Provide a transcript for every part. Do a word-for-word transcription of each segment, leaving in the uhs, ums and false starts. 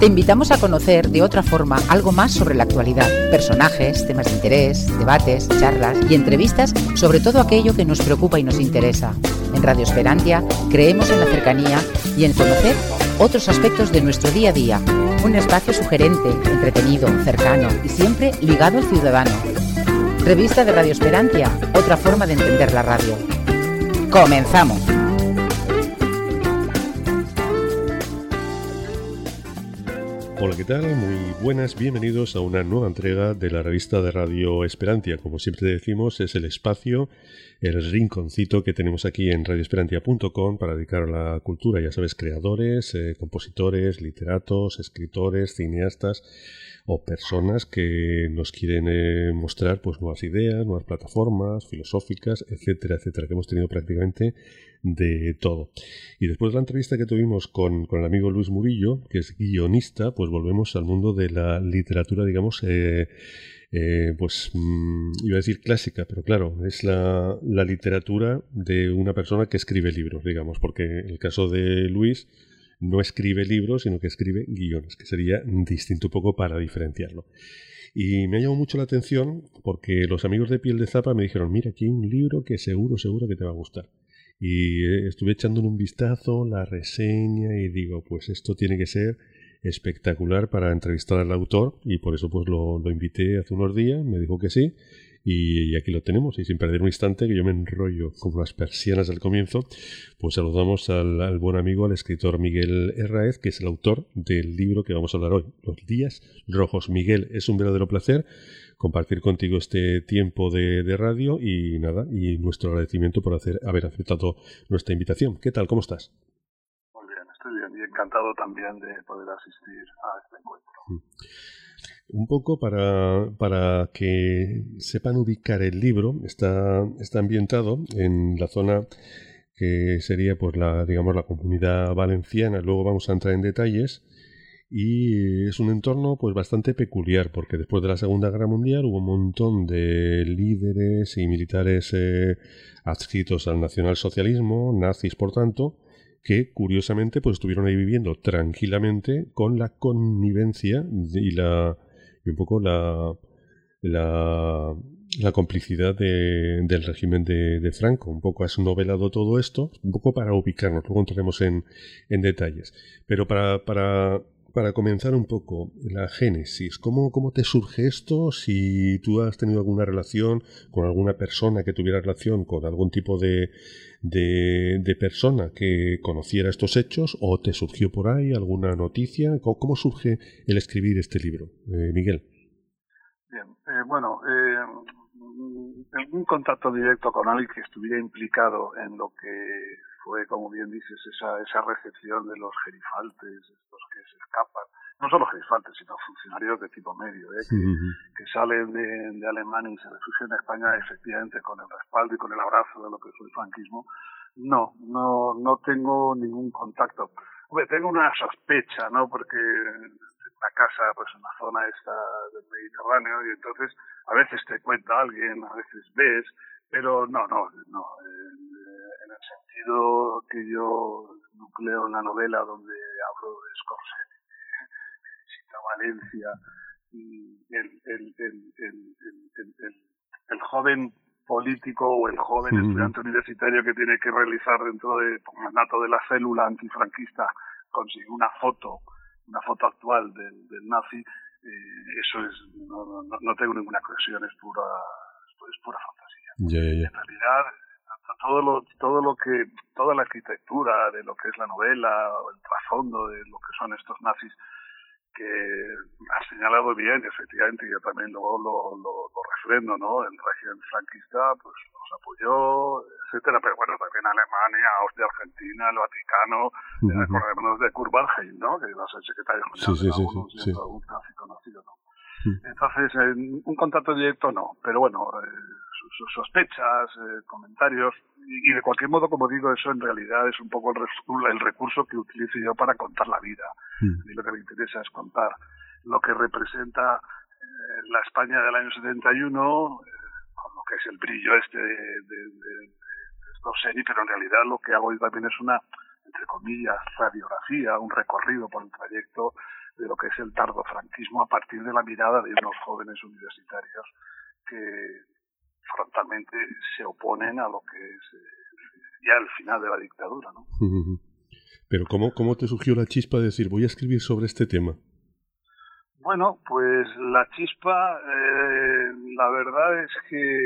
Te invitamos a conocer de otra forma algo más sobre la actualidad, personajes, temas de interés, debates, charlas y entrevistas sobre todo aquello que nos preocupa y nos interesa. En Radio Esperantia creemos en la cercanía y en conocer otros aspectos de nuestro día a día. Un espacio sugerente, entretenido, cercano y siempre ligado al ciudadano. Revista de Radio Esperantia, otra forma de entender la radio. ¡Comenzamos! Hola, ¿qué tal? Muy buenas, bienvenidos a una nueva entrega de la revista de Radio Esperantia. Como siempre decimos, es el espacio, el rinconcito que tenemos aquí en radio esperantia punto com para dedicar a la cultura, ya sabes, creadores, eh, compositores, literatos, escritores, cineastas o personas que nos quieren eh, mostrar pues nuevas ideas, nuevas plataformas filosóficas, etcétera, etcétera, que hemos tenido prácticamente de todo. Y después de la entrevista que tuvimos con, con el amigo Luis Murillo, que es guionista, pues volvemos al mundo de la literatura, digamos, eh, eh, pues mmm, iba a decir clásica, pero claro, es la, la literatura de una persona que escribe libros, digamos, porque en el caso de Luis no escribe libros, sino que escribe guiones, que sería distinto un poco para diferenciarlo. Y me ha llamado mucho la atención porque los amigos de Piel de Zapa me dijeron, mira, aquí hay un libro que seguro, seguro que te va a gustar. Y estuve echándole un vistazo, la reseña, y digo, pues esto tiene que ser espectacular para entrevistar al autor, y por eso pues lo, lo invité hace unos días, me dijo que sí, y aquí lo tenemos. Y sin perder un instante, que yo me enrollo como las persianas al comienzo, pues saludamos al, al buen amigo, al escritor Miguel Herráez, que es el autor del libro que vamos a hablar hoy, Los Días Rojos. Miguel, es un verdadero placer compartir contigo este tiempo de, de radio y nada, y nuestro agradecimiento por hacer, haber aceptado nuestra invitación. ¿Qué tal? ¿Cómo estás? Muy bien, estoy bien y encantado también de poder asistir a este encuentro. Un poco para, para que sepan ubicar el libro, está, está ambientado en la zona que sería pues la, digamos, la Comunidad Valenciana. Luego vamos a entrar en detalles. Y es un entorno pues bastante peculiar, porque después de la Segunda Guerra Mundial hubo un montón de líderes y militares eh, adscritos al nacionalsocialismo, nazis por tanto, que curiosamente pues estuvieron ahí viviendo tranquilamente con la connivencia y la y un poco la la, la complicidad de, del régimen de, de Franco. Un poco has novelado todo esto, un poco para ubicarnos, luego entraremos en, en detalles. Pero para, para Para comenzar un poco, la génesis, ¿cómo, ¿cómo te surge esto? Si tú has tenido alguna relación con alguna persona que tuviera relación con algún tipo de, de, de persona que conociera estos hechos, o te surgió por ahí alguna noticia. ¿Cómo, cómo surge el escribir este libro, eh, Miguel? Bien, eh, bueno, eh, un contacto directo con alguien que estuviera implicado en lo que fue, como bien dices, esa, esa recepción de los gerifaltes, estos que se escapan, no solo gerifaltes, sino funcionarios de tipo medio, ¿eh? que, uh-huh. que salen de, de Alemania y se refugian en España efectivamente con el respaldo y con el abrazo de lo que fue el franquismo. No, no, no tengo ningún contacto. Hombre, tengo una sospecha, ¿no? Porque la casa, pues en la zona esta del Mediterráneo, y entonces a veces te cuenta alguien, a veces ves, pero no, no, no. Eh, en el sentido que yo nucleo en la novela, donde hablo de Scorsese, Sita Valencia, y el, el, el, el, el, el, el joven político o el joven sí. estudiante universitario que tiene que realizar dentro del mandato de la célula antifranquista, conseguir una foto, una foto actual del, del nazi, eh, eso es, no, no, no tengo ninguna cohesión, es pura, es pura fantasía. Yeah, yeah. En realidad, todo lo, todo lo que, toda la arquitectura de lo que es la novela, o el trasfondo de lo que son estos nazis, que has señalado bien, efectivamente, yo también luego lo, lo, lo refrendo, ¿no? El régimen franquista, pues los apoyó, etcétera, pero bueno, también Alemania, Austria, Argentina, el Vaticano, uh-huh. eh, acordémonos de Kurt Waldheim, ¿no? Que iba a ser secretario general sí, de la sí, ONU, sí, siendo sí. un nazi conocido, ¿no? Uh-huh. Entonces, eh, un contacto directo no, pero bueno, eh, sus sospechas, eh, comentarios, y, y de cualquier modo, como digo, eso en realidad es un poco el, res- el recurso que utilizo yo para contar la vida. Mm. A mí lo que me interesa es contar lo que representa eh, la España del año setenta y uno, eh, con lo que es el brillo este de, de, de, de Scorsese, pero en realidad lo que hago yo también es una, entre comillas, radiografía, un recorrido por el trayecto de lo que es el tardofranquismo a partir de la mirada de unos jóvenes universitarios que frontalmente se oponen a lo que es eh, ya el final de la dictadura, ¿no? Pero ¿cómo, cómo te surgió la chispa de decir voy a escribir sobre este tema? Bueno, pues la chispa, eh, la verdad es que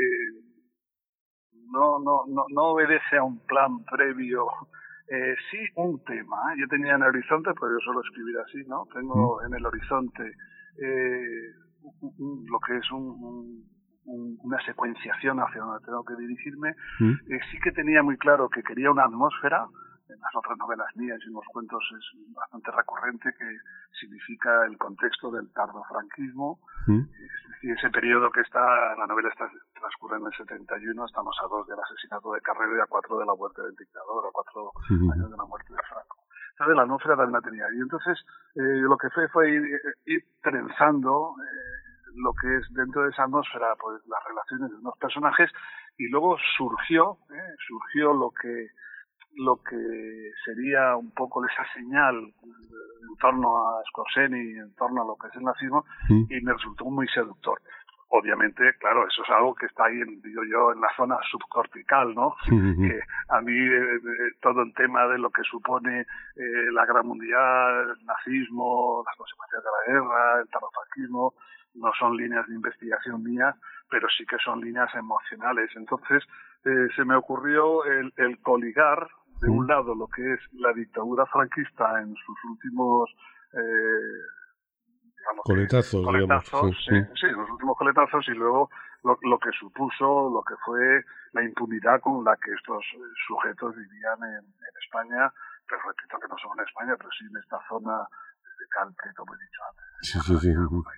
no, no, no, no obedece a un plan previo. Eh, sí, un tema. ¿eh? Yo tenía en el horizonte, pero yo suelo escribir así, ¿no? Tengo ¿Mm? en el horizonte eh, un, un, lo que es un, un, un, una secuenciación hacia donde tengo que dirigirme. ¿Mm? Eh, sí que tenía muy claro que quería una atmósfera. En las otras novelas mías y en los cuentos es bastante recurrente, que significa el contexto del tardofranquismo. ¿Mm? Es decir, ese periodo que está, la novela está transcurre en el setenta y uno, estamos a dos del asesinato de Carrero y a cuatro de la muerte del dictador, a cuatro ¿Mm? años de la muerte de Franco. Entonces la atmósfera también la tenía. Y entonces eh, lo que fue fue ir, ir trenzando eh, lo que es dentro de esa atmósfera, pues las relaciones de unos personajes, y luego surgió, eh, surgió lo que lo que sería un poco esa señal en torno a Scorsese y en torno a lo que es el nazismo, ¿sí? Y me resultó muy seductor. Obviamente, claro, eso es algo que está ahí, digo yo, en la zona subcortical, ¿no? Sí, sí, sí. Que a mí eh, todo el tema de lo que supone eh, la guerra mundial, el nazismo, las consecuencias de la guerra, el tardofranquismo, no son líneas de investigación mías, pero sí que son líneas emocionales. Entonces, eh, se me ocurrió el, el coligar, de un lado, lo que es la dictadura franquista en sus últimos eh, digamos coletazos, que, coletazos digamos, sí, sí, sí, los últimos coletazos, y luego lo, lo que supuso, lo que fue la impunidad con la que estos sujetos vivían en, en España, pero repito que no solo en España, pero sí en esta zona de Calpe, como he dicho antes. Sí, sí, sí.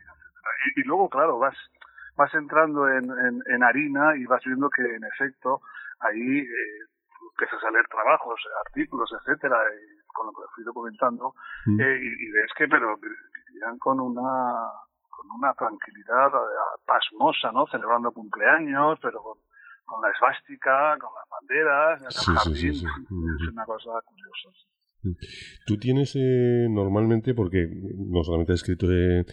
Y, y luego, claro, vas vas entrando en, en, en harina y vas viendo que, en efecto, ahí eh, empiezas a leer trabajos, artículos, etcétera, y con lo que fui documentando, mm. eh, y, y ves que, pero vivían con una con una tranquilidad pasmosa, ¿no? Celebrando cumpleaños, pero con, con la esvástica, con las banderas, en el sí, jardín. Sí, sí, sí. Es una cosa curiosa. Sí. Tú tienes eh, normalmente, porque no solamente has escrito eh,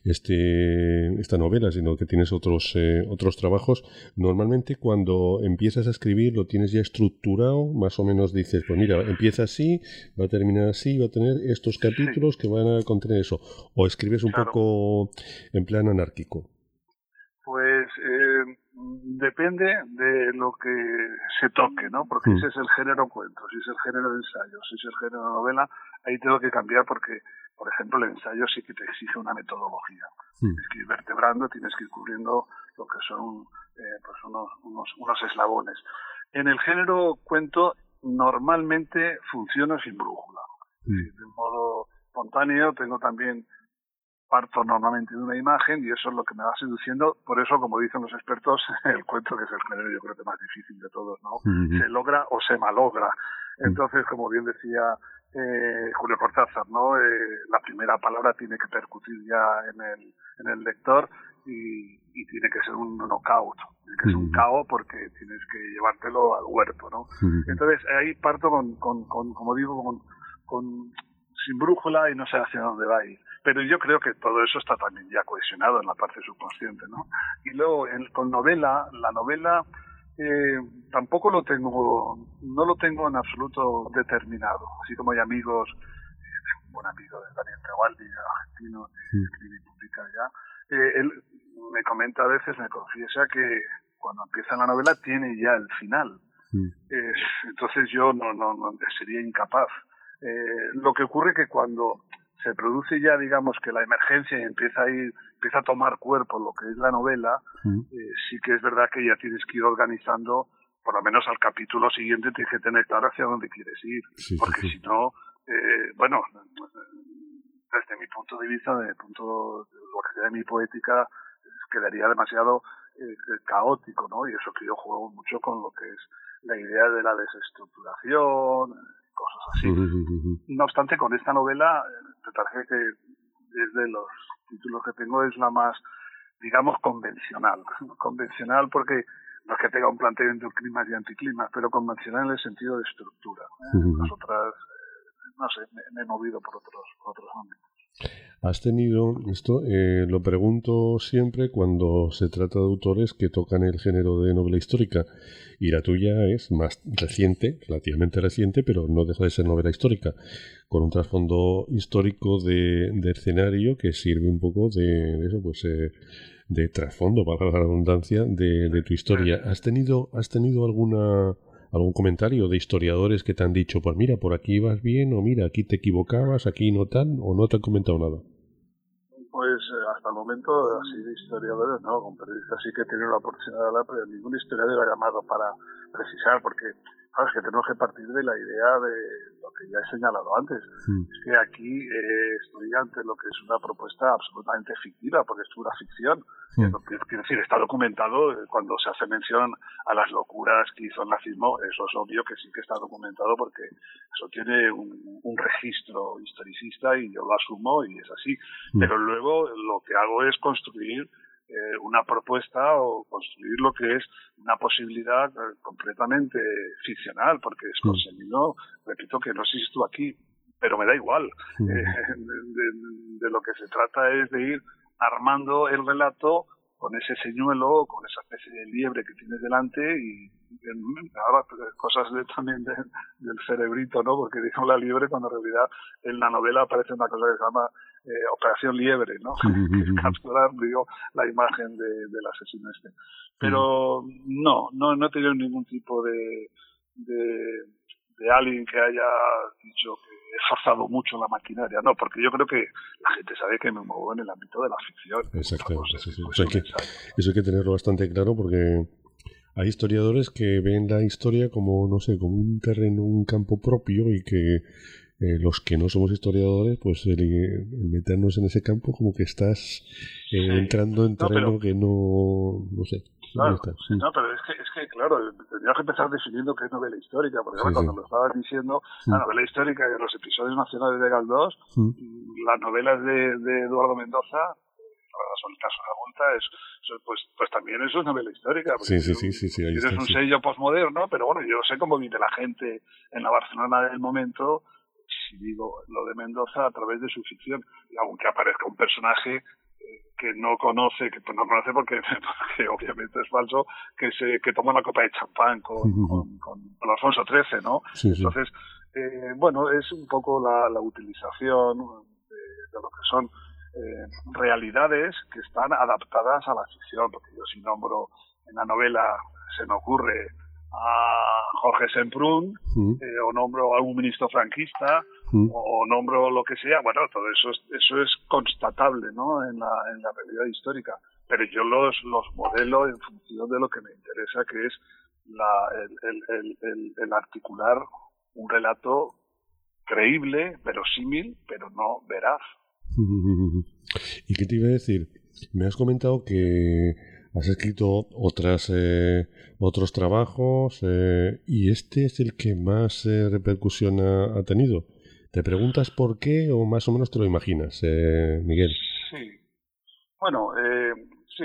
este, esta novela, sino que tienes otros eh, otros trabajos, normalmente cuando empiezas a escribir lo tienes ya estructurado, más o menos dices, pues mira, empieza así, va a terminar así, va a tener estos capítulos sí. que van a contener eso, o escribes un claro. poco en plan anárquico. Pues eh, depende de lo que se toque, ¿no? Porque mm. ese es el género cuento, si es el género de ensayo, si es el género novela, ahí tengo que cambiar porque, por ejemplo, el ensayo sí que te exige una metodología. Mm. Tienes que ir vertebrando, tienes que ir cubriendo lo que son eh, pues unos, unos, unos eslabones. En el género cuento normalmente funciono sin brújula. Mm. De modo espontáneo tengo también... parto normalmente de una imagen y eso es lo que me va seduciendo. Por eso, como dicen los expertos, el cuento, que es el género yo creo que más difícil de todos, ¿no? Uh-huh. Se logra o se malogra. Entonces, como bien decía eh, Julio Cortázar, ¿no? Eh, la primera palabra tiene que percutir ya en el, en el lector y, y tiene que ser un knockout. Tiene que uh-huh. ser un cao porque tienes que llevártelo al huerto, ¿no? Uh-huh. Entonces, ahí parto con, con, con como digo, con, con sin brújula y no sé hacia dónde va a ir. Pero yo creo que todo eso está también ya cohesionado en la parte subconsciente, ¿no? Y luego, en, con novela, la novela eh, tampoco lo tengo, no lo tengo en absoluto determinado. Así como hay amigos, eh, un buen amigo de Daniel Tebaldi, argentino, que escribe y publica ya, eh, él me comenta a veces, me confiesa que cuando empieza la novela tiene ya el final. Sí. Eh, entonces yo no, no, no sería incapaz. Eh, lo que ocurre que cuando se produce ya, digamos, que la emergencia y empieza a ir, empieza a tomar cuerpo lo que es la novela, mm. eh, sí que es verdad que ya tienes que ir organizando, por lo menos al capítulo siguiente tienes que tener claro hacia dónde quieres ir, sí, porque sí, sí. si no, eh, bueno, desde mi punto de vista, desde el punto de lo que sea de mi poética, quedaría demasiado eh, caótico, ¿no? Y eso que yo juego mucho con lo que es la idea de la desestructuración, cosas así. Uh-huh. No obstante, con esta novela, me parece que es de los títulos que tengo, es la más, digamos, convencional. Convencional porque no es que tenga un planteamiento de climas y anticlimas, pero convencional en el sentido de estructura. ¿eh? Uh-huh. Las otras, eh, no sé, me, me he movido por otros, por otros ámbitos. Has tenido, esto eh, lo pregunto siempre cuando se trata de autores que tocan el género de novela histórica, y la tuya es más reciente, relativamente reciente, pero no deja de ser novela histórica, con un trasfondo histórico de, de escenario que sirve un poco de, de eso, pues eh, de trasfondo, para la redundancia, de, de tu historia. ¿Has tenido, has tenido alguna algún comentario de historiadores que te han dicho, pues mira, por aquí vas bien, o mira, aquí te equivocabas, aquí no tan, o no te han comentado nada? Pues eh, hasta el momento, así de historiadores, no, con periodistas sí que he tenido la oportunidad de hablar, pero ningún historiador ha llamado para precisar, porque sabes que tenemos que partir de la idea de lo que ya he señalado antes. Sí. Es que aquí eh, estoy ante lo que es una propuesta absolutamente fictiva, porque es pura ficción. Sí. Quiero decir, está documentado cuando se hace mención a las locuras que hizo el nazismo, eso es obvio que sí que está documentado porque eso tiene un, un registro historicista y yo lo asumo y es así. Sí. Pero luego lo que hago es construir eh, una propuesta o construir lo que es una posibilidad eh, completamente ficcional, porque es conseguido, sí. repito que no sé si estuvo aquí, pero me da igual. Sí. Eh, de, de, de lo que se trata es de ir armando el relato con ese señuelo, con esa especie de liebre que tienes delante y ahora cosas de, también de, del cerebrito, ¿no? Porque digo la liebre cuando en realidad en la novela aparece una cosa que se llama eh, Operación Liebre, ¿no? Que es capturar, digo, la imagen de, del asesino este. Pero no, no, no he tenido ningún tipo de, de, de alguien que haya dicho que he forzado mucho la maquinaria, no, porque yo creo que la gente sabe que me muevo en el ámbito de la ficción. Exactamente, sí, sí. O sea, que, eso hay que tenerlo bastante claro porque hay historiadores que ven la historia como, no sé, como un terreno, un campo propio y que eh, los que no somos historiadores, pues el, el meternos en ese campo como que estás eh, sí. entrando en terreno no, pero, que no, no sé. Claro, sí, no, pero es que, es que, claro, tendría que empezar definiendo qué es novela histórica, porque sí, cuando sí. lo estabas diciendo, sí. la novela histórica de los episodios nacionales de Galdós, sí. las novelas de, de Eduardo Mendoza, son el caso de la Volta, es, pues, pues también eso es novela histórica. Sí, sí, sí, sí, sí, ahí tienes está, un sí. sello postmoderno, pero bueno, yo sé cómo vive la gente en la Barcelona del momento, si digo lo de Mendoza, a través de su ficción, y aunque aparezca un personaje que no conoce, que pues no conoce porque, porque obviamente es falso, que se que toma una copa de champán con, uh-huh. con, con, con Alfonso trece, ¿no? Sí, Entonces, sí. eh, bueno, es un poco la, la utilización de, de lo que son eh, realidades que están adaptadas a la ficción, porque yo si nombro en la novela, se me ocurre a Jorge Semprún, uh-huh. eh, o nombro a algún ministro franquista, uh-huh. o nombro lo que sea, bueno, todo eso es, eso es constatable, ¿no? En la, en la realidad histórica, pero yo los, los modelo en función de lo que me interesa, que es la, el, el, el, el, el articular un relato creíble, verosímil, pero no veraz. Uh-huh. ¿Y qué te iba a decir? Me has comentado que has escrito otras eh, otros trabajos eh, y este es el que más eh, repercusión ha, ha tenido. ¿Te preguntas por qué o más o menos te lo imaginas, eh, Miguel? Sí. Bueno, eh, sí.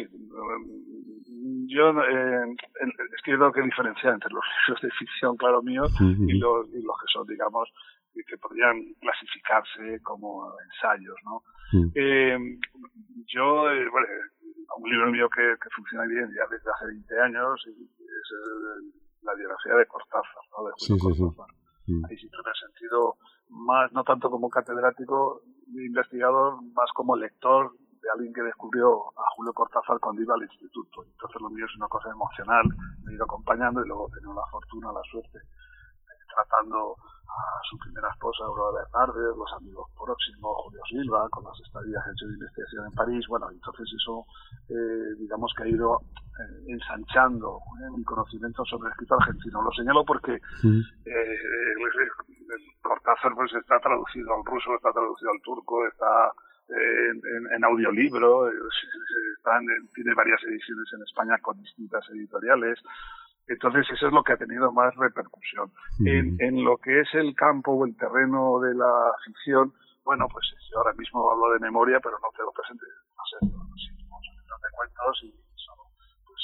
Yo eh, es que yo tengo que diferenciar entre los libros de ficción, claro mío, uh-huh. y, los, y los que son, digamos, que podrían clasificarse como ensayos, ¿no? Uh-huh. Eh, yo, eh, bueno, un libro mío que, que funciona bien ya desde hace veinte años y es el, la biografía de Cortázar, ¿no? De Julio sí, Cortázar. Sí, sí. Ahí sí que me he sentido más, no tanto como catedrático ni investigador, más como lector de alguien que descubrió a Julio Cortázar cuando iba al instituto. Entonces lo mío es una cosa emocional, me he ido acompañando y luego he tenido la fortuna, la suerte, eh, tratando a su primera esposa, Aurora Bernardes, los amigos próximos, Julio Silva, con las estadías que he hecho de investigación en París. Bueno, entonces eso, eh, digamos que ha ido eh, ensanchando eh, mi conocimiento sobre el escritor argentino. Lo señalo porque sí. eh, el, el Cortázar pues está traducido al ruso, está traducido al turco, está eh, en, en, en audiolibro, eh, está en, tiene varias ediciones en España con distintas editoriales. Entonces eso es lo que ha tenido más repercusión. Uh-huh. En, en lo que es el campo o el terreno de la ficción, bueno, pues yo ahora mismo hablo de memoria, pero no tengo presente, no sé, los libros de cuentos y son pues otras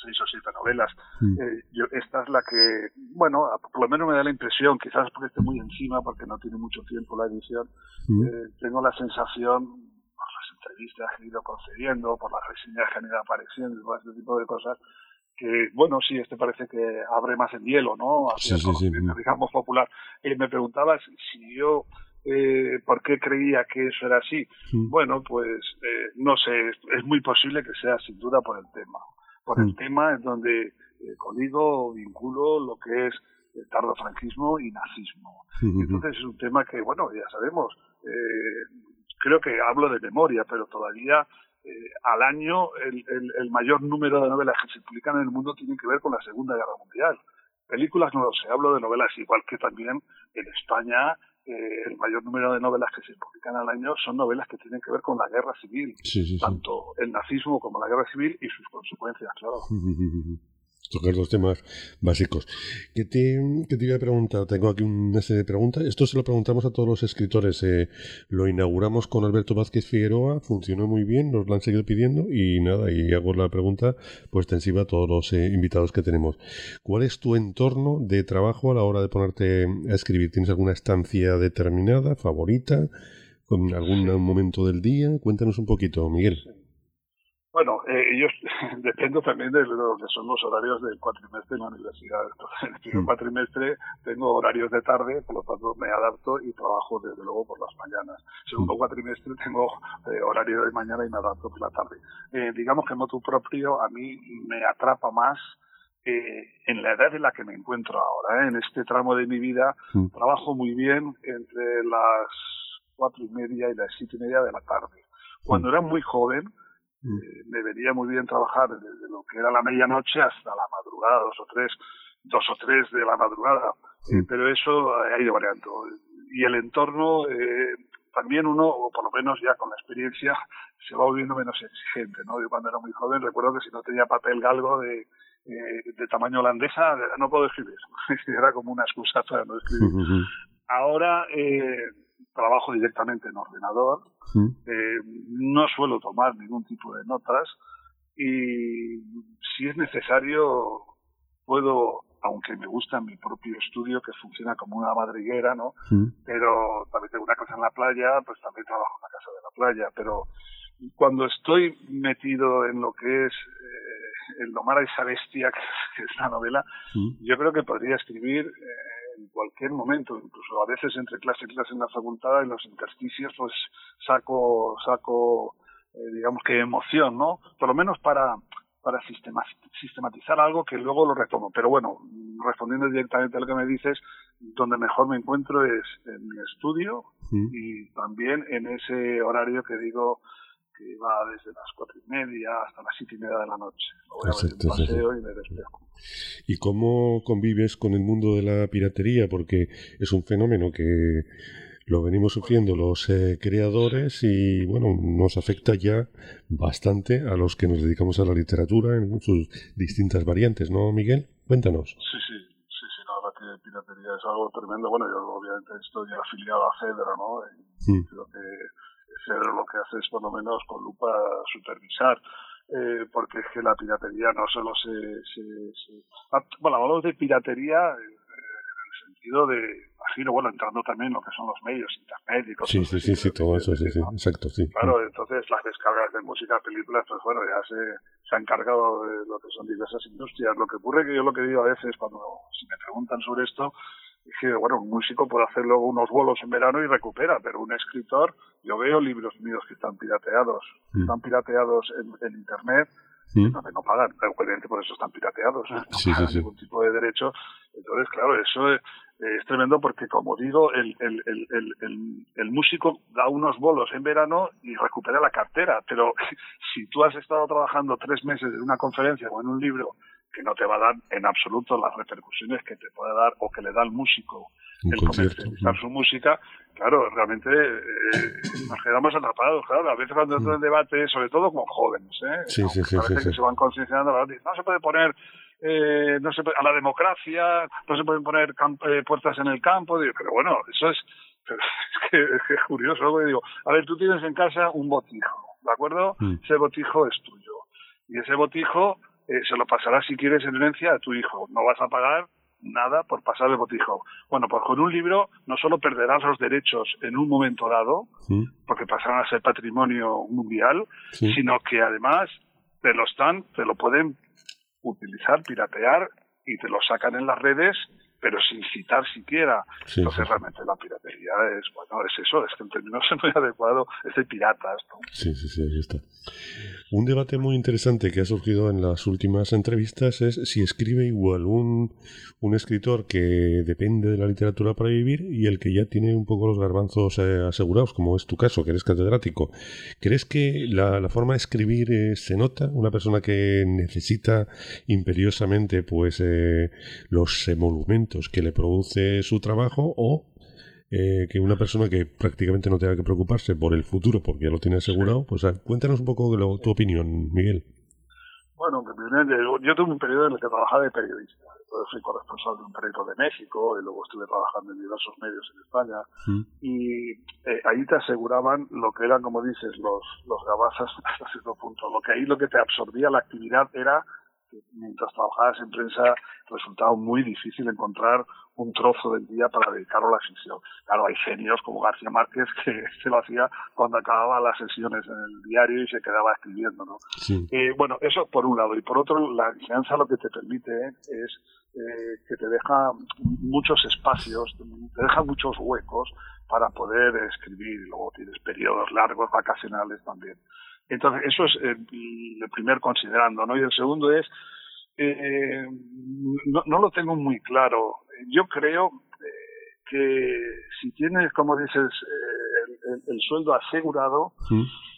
seis o siete novelas. Mm. Eh, yo, esta es la que, bueno, por lo menos me da la impresión, quizás porque esté muy encima, porque no tiene mucho tiempo la edición, mm. eh, tengo la sensación, por las entrevistas que he ido concediendo, por las reseñas que han ido apareciendo, por este tipo de cosas, que, bueno, sí, este parece que abre más el hielo, ¿no? Hacia sí, sí, sí. digamos, popular. Eh, me preguntabas si yo, eh, ¿por qué creía que eso era así? Mm. Bueno, pues, eh, no sé, es, es muy posible que sea sin duda por el tema. Por mm. el tema en donde eh, coligo, vinculo lo que es el tardofranquismo y nazismo. Mm-hmm. Entonces es un tema que, bueno, ya sabemos, eh, creo que hablo de memoria, pero todavía... Eh, al año el, el, el mayor número de novelas que se publican en el mundo tienen que ver con la Segunda Guerra Mundial. Películas no lo sé, hablo de novelas, igual que también en España eh, el mayor número de novelas que se publican al año son novelas que tienen que ver con la guerra civil, sí, sí, tanto sí. el nazismo como la guerra civil y sus consecuencias, claro. Tocar los temas básicos. ¿Qué te, qué te iba a preguntar? Tengo aquí una serie de preguntas. Esto se lo preguntamos a todos los escritores. Eh, lo inauguramos con Alberto Vázquez Figueroa, funcionó muy bien, nos lo han seguido pidiendo y nada, y hago la pregunta pues extensiva a todos los eh, invitados que tenemos. ¿Cuál es tu entorno de trabajo a la hora de ponerte a escribir? ¿Tienes alguna estancia determinada, favorita, con algún sí. momento del día? Cuéntanos un poquito, Miguel. Sí. Bueno, eh, yo dependo también de lo que son los horarios del cuatrimestre en la universidad. Entonces, en el primer mm. cuatrimestre tengo horarios de tarde, por lo tanto me adapto y trabajo desde luego por las mañanas. Segundo mm. cuatrimestre tengo eh, horario de mañana y me adapto por la tarde. Eh, digamos que motu propio a mí me atrapa más eh, en la edad en la que me encuentro ahora. ¿eh? En este tramo de mi vida mm. trabajo muy bien entre las cuatro y media y las siete y media de la tarde. Cuando mm. era muy joven, Eh, me venía muy bien trabajar desde lo que era la medianoche hasta la madrugada, dos o tres, dos o tres de la madrugada, sí. eh, pero eso ha ido variando. Y el entorno, eh, también uno, o por lo menos ya con la experiencia, se va volviendo menos exigente, ¿no? Yo cuando era muy joven recuerdo que si no tenía papel galgo de, eh, de tamaño holandesa, no puedo escribir. Era como una excusa para no escribir. Uh-huh. Ahora, eh, trabajo directamente en ordenador, ¿Mm? eh, no suelo tomar ningún tipo de notas y si es necesario puedo, aunque me gusta mi propio estudio que funciona como una madriguera, ¿no? ¿Mm? Pero también tengo una casa en la playa, pues también trabajo en la casa de la playa, pero cuando estoy metido en lo que es eh, el domar a esa bestia que es la novela, ¿Mm? Yo creo que podría escribir eh, en cualquier momento, incluso a veces entre clase y clase en la facultad, en los intersticios, pues saco, saco, eh, digamos que emoción, ¿no? Por lo menos para, para sistematizar algo que luego lo retomo. Pero bueno, respondiendo directamente a lo que me dices, donde mejor me encuentro es en mi estudio ¿Sí? y también en ese horario que digo que va desde las cuatro y media hasta las siete y media de la noche. Voy a ver un paseo sí. y me despejo. ¿Y cómo convives con el mundo de la piratería? Porque es un fenómeno que lo venimos sufriendo los eh, creadores y, bueno, nos afecta ya bastante a los que nos dedicamos a la literatura en sus distintas variantes, ¿no, Miguel? Cuéntanos. Sí, sí, sí, sí, la verdad que piratería es algo tremendo. Bueno, yo obviamente estoy afiliado a Cedro, ¿no? Y mm. creo que Cedro lo que hace es, por lo menos, con lupa supervisar. Eh, porque es que la piratería no solo se... se, se... Bueno, hablamos de piratería eh, en el sentido de, imagino, bueno, entrando también en lo que son los medios, internet y cosas Sí, sí, sí, sí, todo eso, sí, sí, ¿no? exacto, sí. Claro, entonces las descargas de música, películas, pues bueno, ya se, se han encargado de lo que son diversas industrias. Lo que ocurre que yo lo que digo a veces cuando si me preguntan sobre esto, es que, bueno, un músico puede hacer luego unos bolos en verano y recupera, pero un escritor, yo veo libros míos que están pirateados, mm. están pirateados en, en internet, mm. donde no pagan, pero obviamente por eso están pirateados, no sí, pagan sí, sí. ningún tipo de derecho. Entonces, claro, eso es, es tremendo porque, como digo, el, el, el, el, el, el músico da unos bolos en verano y recupera la cartera, pero si tú has estado trabajando tres meses en una conferencia o en un libro que no te va a dar en absoluto las repercusiones que te puede dar o que le da al músico el comercializar su música, claro, realmente eh, nos quedamos atrapados, claro, a veces cuando entro en debate, sobre todo con jóvenes, ¿eh? Sí, sí, sí, parece sí, que sí. se van concienciando, no se puede poner eh, no se puede, a la democracia, no se pueden poner camp- eh, puertas en el campo, digo, pero bueno, eso es, pero es, que, es que es curioso, porque digo, a ver, tú tienes en casa un botijo, ¿de acuerdo? Mm. Ese botijo es tuyo, y ese botijo eh, se lo pasarás si quieres en herencia a tu hijo. No vas a pagar nada por pasar el botijo. Bueno, pues con un libro no solo perderás los derechos en un momento dado, sí. porque pasarán a ser patrimonio mundial, sí. sino que además te lo están, te lo pueden utilizar, piratear y te lo sacan en las redes, pero sin citar siquiera. Sí, Entonces sí. realmente la piratería es, bueno, es eso, es que en términos muy adecuado es de piratas, ¿no? Sí, sí, sí, ahí está. Un debate muy interesante que ha surgido en las últimas entrevistas es si escribe igual un, un escritor que depende de la literatura para vivir y el que ya tiene un poco los garbanzos eh, asegurados, como es tu caso, que eres catedrático. ¿Crees que la, la forma de escribir eh, se nota? Una persona que necesita imperiosamente pues eh, los emolumentos que le produce su trabajo, o eh, que una persona que prácticamente no tenga que preocuparse por el futuro porque ya lo tiene asegurado. Pues cuéntanos un poco lo, tu opinión, Miguel. Bueno, yo tuve un periodo en el que trabajaba de periodista. Entonces fui corresponsal de un periódico de México y luego estuve trabajando en diversos medios en España. Sí. Y eh, ahí te aseguraban lo que eran, como dices, los, los gabazas hasta cierto punto. Lo que ahí lo que te absorbía la actividad era que mientras trabajabas en prensa resultaba muy difícil encontrar un trozo del día para dedicarlo a la ficción. Claro, hay genios como García Márquez que se lo hacía cuando acababa las sesiones en el diario y se quedaba escribiendo, ¿no? Sí. Eh, bueno, eso por un lado. Y por otro, la enseñanza lo que te permite es eh, que te deja muchos espacios, te deja muchos huecos para poder escribir. Y luego tienes periodos largos, vacacionales también. Entonces, eso es eh, el primer considerando, ¿no? Y el segundo es, eh, no, no lo tengo muy claro. Yo creo eh, que si tienes, como dices, eh, el, el, el sueldo asegurado, ¿sí?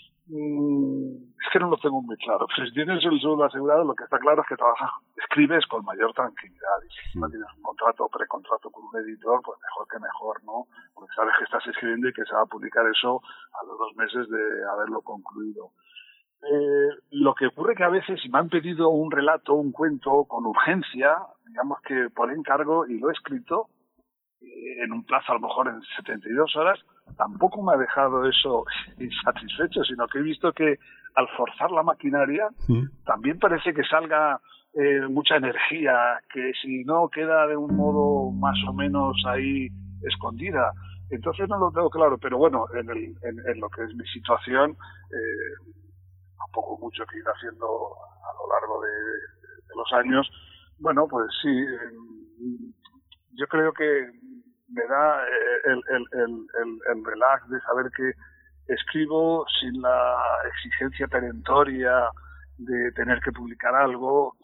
mmm, es que no lo tengo muy claro. Pero si tienes el sueldo asegurado, lo que está claro es que trabajas, escribes con mayor tranquilidad. Y si no tienes un contrato o precontrato con un editor, pues mejor que mejor, ¿no? Porque sabes que estás escribiendo y que se va a publicar eso a los dos meses de haberlo concluido. Eh, lo que ocurre que a veces si me han pedido un relato, un cuento con urgencia, digamos que por encargo, y lo he escrito eh, en un plazo a lo mejor en setenta y dos horas, tampoco me ha dejado eso insatisfecho, sino que he visto que al forzar la maquinaria ¿sí? también parece que salga eh, mucha energía, que si no queda de un modo más o menos ahí escondida. Entonces no lo tengo claro, pero bueno, en, el, en, en lo que es mi situación, eh, poco mucho que ir haciendo a lo largo de, de los años, bueno, pues sí, eh, yo creo que me da el, el, el, el, el relax de saber que escribo sin la exigencia perentoria de tener que publicar algo,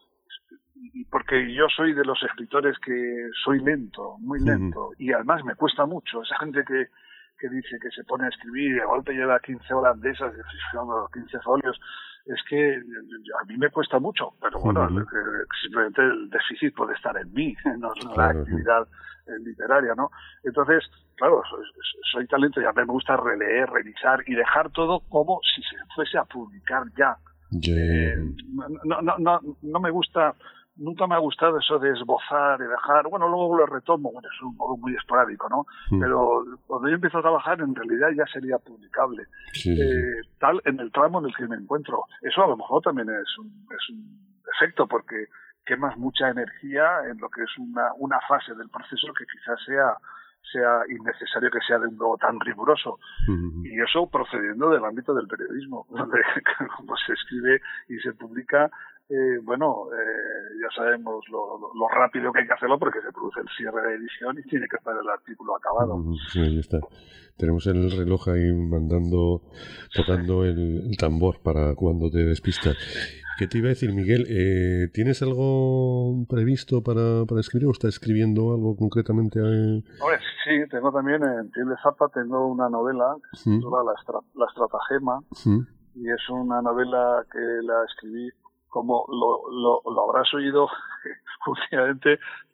y porque yo soy de los escritores que soy lento, muy lento, mm. y además me cuesta mucho. Esa gente que que dice que se pone a escribir y de golpe lleva quince horas de esas, quince folios, es que a mí me cuesta mucho, pero bueno, uh-huh. simplemente el déficit puede estar en mí, no es una claro, actividad uh-huh. literaria, ¿no? Entonces, claro, soy, soy talento y a mí me gusta releer, revisar y dejar todo como si se fuese a publicar ya. Yeah. Eh, no, no, no, no me gusta... Nunca me ha gustado eso de esbozar y dejar, bueno, luego lo retomo, bueno, es un modo muy esporádico, ¿no? Sí. Pero cuando yo empiezo a trabajar, en realidad ya sería publicable. Sí, eh, sí. Tal, en el tramo en el que me encuentro. Eso a lo mejor también es un, es un defecto, porque quemas mucha energía en lo que es una, una fase del proceso que quizás sea, sea innecesario que sea de un modo tan riguroso. Uh-huh. Y eso procediendo del ámbito del periodismo, donde como se escribe y se publica, Eh, bueno, eh, ya sabemos lo, lo, lo rápido que hay que hacerlo porque se produce el cierre de edición y tiene que estar el artículo acabado. Sí, ahí está. Tenemos el reloj ahí mandando, tocando el, el tambor para cuando te despistas. ¿Qué te iba a decir, Miguel? Eh, ¿Tienes algo previsto para, para escribir o estás escribiendo algo concretamente? Ahí? Hombre, sí, tengo también en Piel de Zapa, tengo una novela que se titula La, Estra- La Estratagema, ¿sí? Y es una novela que la escribí, como lo, lo, lo habrás oído últimamente,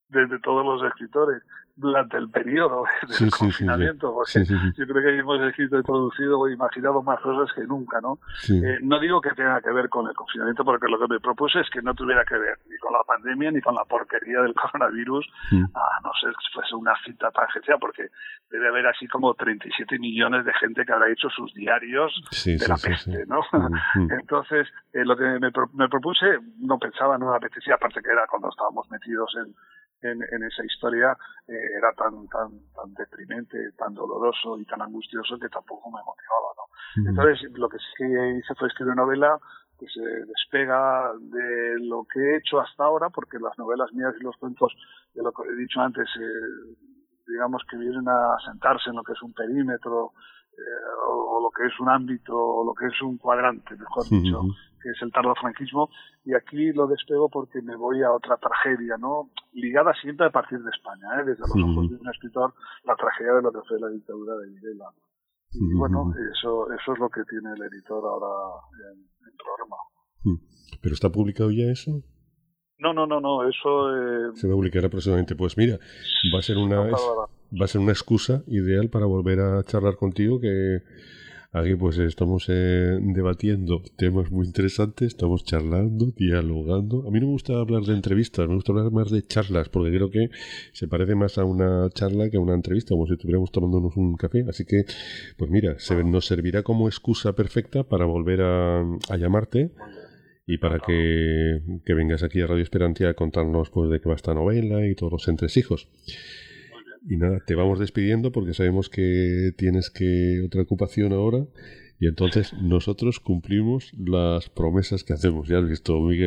de, de todos los escritores durante el periodo del sí, confinamiento, sí, sí. porque sí, sí, sí. yo creo que hemos escrito y producido o imaginado más cosas que nunca, ¿no? Sí. Eh, no digo que tenga que ver con el confinamiento, porque lo que me propuse es que no tuviera que ver ni con la pandemia ni con la porquería del coronavirus, sí. a no ser que fuese una cita tangencial, porque debe haber así como treinta y siete millones de gente que habrá hecho sus diarios sí, de sí, la sí, peste, sí. ¿no? Uh-huh. Entonces, eh, lo que me, me propuse, no pensaba, no me apetecía, aparte que era cuando estábamos metidos en En, en esa historia, eh, era tan tan tan deprimente, tan doloroso y tan angustioso que tampoco me motivaba, ¿no? Mm. Entonces, lo que sí que hice fue escribir una novela que se despega de lo que he hecho hasta ahora, porque las novelas mías y los cuentos, de lo que he dicho antes, eh, digamos que vienen a sentarse en lo que es un perímetro, eh, o, o lo que es un ámbito, o lo que es un cuadrante, mejor dicho, mm. que es el tardofranquismo, y aquí lo despego porque me voy a otra tragedia, ¿no? Ligada siempre a partir de España, ¿eh? Desde los ojos de un escritor, la tragedia de lo que fue la dictadura de Videla. Y uh-huh. bueno, eso eso es lo que tiene el editor ahora en el programa. ¿Pero está publicado ya eso? No, no, no, no, eso... Eh... Se va a publicar próximamente. Pues mira, va a ser una es, va a ser una excusa ideal para volver a charlar contigo, que... Aquí pues estamos eh, debatiendo temas muy interesantes, estamos charlando, dialogando. A mí no me gusta hablar de entrevistas, me gusta hablar más de charlas, porque creo que se parece más a una charla que a una entrevista, como si estuviéramos tomándonos un café. Así que, pues mira, se, nos servirá como excusa perfecta para volver a, a llamarte y para que, que vengas aquí a Radio Esperantia a contarnos pues de qué va esta novela y todos los entresijos. Y nada, te vamos despidiendo porque sabemos que tienes que otra ocupación ahora y entonces nosotros cumplimos las promesas que hacemos. Ya has visto, Miguel.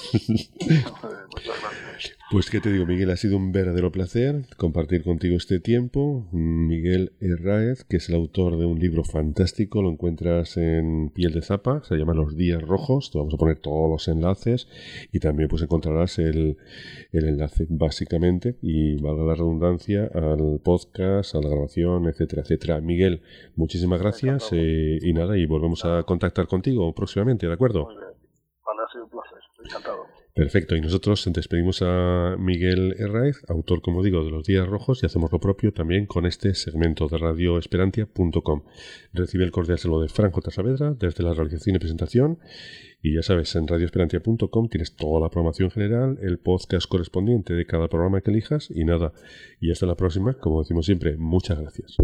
Pues qué te digo, Miguel, ha sido un verdadero placer compartir contigo este tiempo. Miguel Herráez, que es el autor de un libro fantástico, lo encuentras en Piel de Zapa, se llama Los Días Rojos, te vamos a poner todos los enlaces y también pues encontrarás el, el enlace básicamente, y valga la redundancia, al podcast, a la grabación, etcétera, etcétera. Miguel, muchísimas gracias eh, y nada, y volvemos a contactar contigo próximamente, ¿de acuerdo? Muy bien, vale, ha sido un placer, encantado. Perfecto, y nosotros despedimos a Miguel Herráez, autor, como digo, de Los Días Rojos, y hacemos lo propio también con este segmento de radio esperantia punto com. Recibe el cordial saludo de Franco Saavedra desde la realización y presentación, y ya sabes, en radio esperantia punto com tienes toda la programación general, el podcast correspondiente de cada programa que elijas, y nada, y hasta la próxima, como decimos siempre, muchas gracias.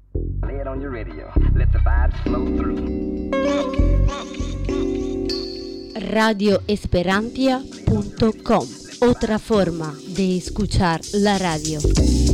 radio esperantia punto com, otra forma de escuchar la radio.